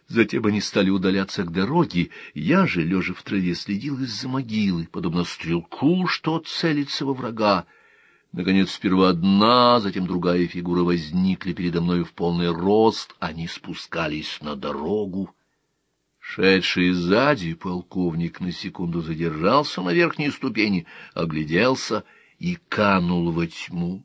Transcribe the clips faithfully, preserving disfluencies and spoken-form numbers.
Затем они стали удаляться к дороге, я же, лежа в траве, следил из-за могилы, подобно стрелку, что целится во врага. Наконец, сперва одна, затем другая фигура возникли передо мною в полный рост, они спускались на дорогу. Шедший сзади полковник на секунду задержался на верхней ступени, огляделся и канул во тьму.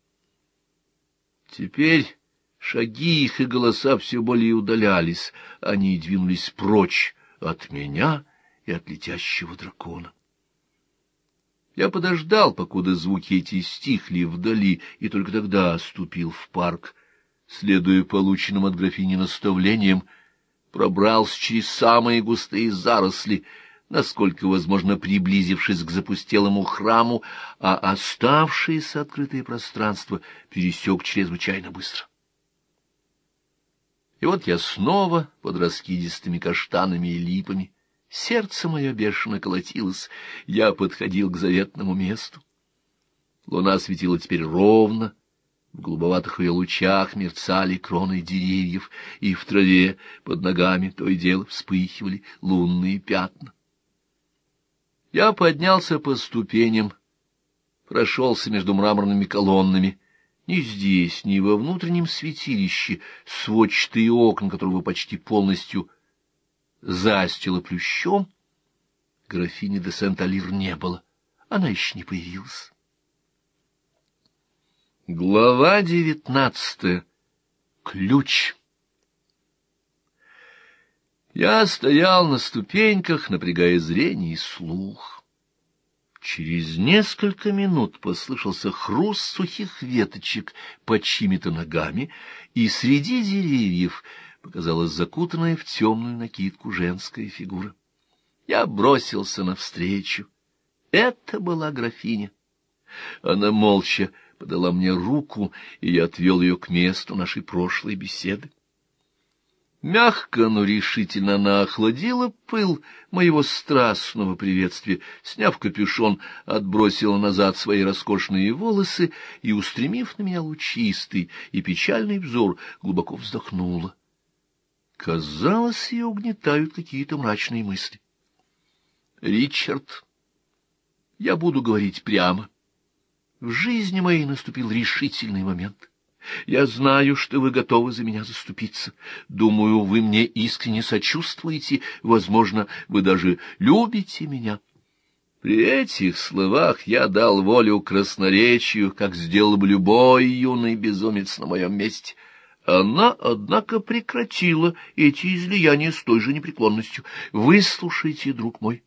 Теперь шаги их и голоса все более удалялись, они двинулись прочь от меня и от летящего дракона. Я подождал, покуда звуки эти стихли вдали, и только тогда ступил в парк. Следуя полученным от графини наставлениям, пробрался через самые густые заросли, насколько возможно приблизившись к запустелому храму, а оставшееся открытое пространство пересек чрезвычайно быстро. И вот я снова под раскидистыми каштанами и липами. Сердце мое бешено колотилось, я подходил к заветному месту. Луна светила теперь ровно, в голубоватых ее лучах мерцали кроны деревьев, и в траве под ногами то и дело вспыхивали лунные пятна. Я поднялся по ступеням, прошелся между мраморными колоннами. Ни здесь, ни во внутреннем святилище, сводчатые окна которого почти полностью застило плющом, графини де Сент-Алир не было, она еще не появилась. Глава девятнадцатая. Ключ. Я стоял на ступеньках, напрягая зрение и слух. Через несколько минут послышался хруст сухих веточек под чьими-то ногами, и среди деревьев показалась закутанная в темную накидку женская фигура. Я бросился навстречу. Это была графиня. Она молча подала мне руку, и я отвел ее к месту нашей прошлой беседы. Мягко, но решительно она охладила пыл моего страстного приветствия, сняв капюшон, отбросила назад свои роскошные волосы и, устремив на меня лучистый и печальный взор, глубоко вздохнула. Казалось, ее угнетают какие-то мрачные мысли. — Ричард, я буду говорить прямо. В жизни моей наступил решительный момент. Я знаю, что вы готовы за меня заступиться. Думаю, вы мне искренне сочувствуете, возможно, вы даже любите меня. При этих словах я дал волю красноречию, как сделал бы любой юный безумец на моем месте. Она, однако, прекратила эти излияния с той же непреклонностью. Выслушайте, друг мой,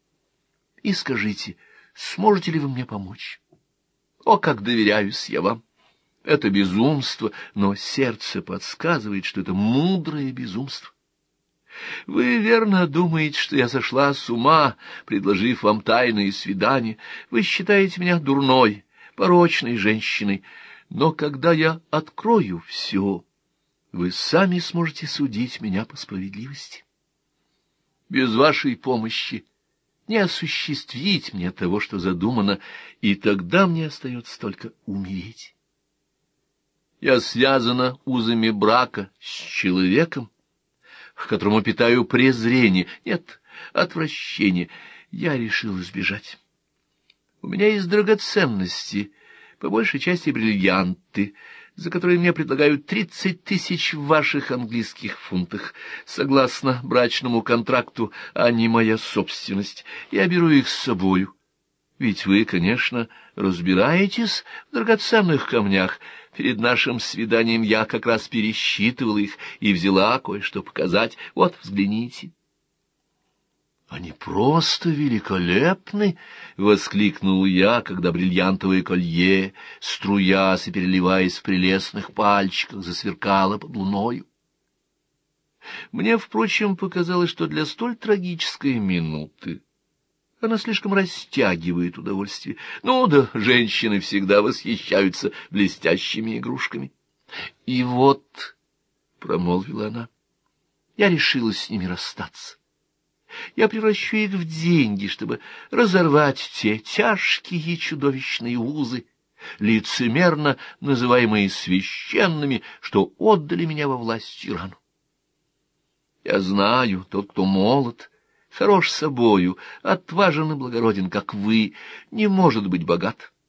и скажите, сможете ли вы мне помочь? О, как доверяюсь я вам! Это безумство, но сердце подсказывает, что это мудрое безумство. Вы верно думаете, что я сошла с ума, предложив вам тайные свидания. Вы считаете меня дурной, порочной женщиной. Но когда я открою все, вы сами сможете судить меня по справедливости. Без вашей помощи не осуществить мне того, что задумано, и тогда мне остается только умереть. Я связана узами брака с человеком, к которому питаю презрение, нет, отвращение. Я решил избежать. У меня есть драгоценности, по большей части бриллианты, за которые мне предлагают тридцать тысяч в ваших английских фунтах. Согласно брачному контракту, они моя собственность. Я беру их с собою. Ведь вы, конечно, разбираетесь в драгоценных камнях. Перед нашим свиданием я как раз пересчитывала их и взяла кое-что показать. Вот, взгляните. «Они просто великолепны!» — воскликнул я, когда бриллиантовое колье, струясь и переливаясь в прелестных пальчиках, засверкало под луною. Мне, впрочем, показалось, что для столь трагической минуты она слишком растягивает удовольствие. Ну да, женщины всегда восхищаются блестящими игрушками. — И вот, — промолвила она, — я решила с ними расстаться. Я превращу их в деньги, чтобы разорвать те тяжкие и чудовищные узы, лицемерно называемые священными, что отдали меня во власть тирану. Я знаю, тот, кто молод, хорош собою, отважен и благороден, как вы, не может быть богат.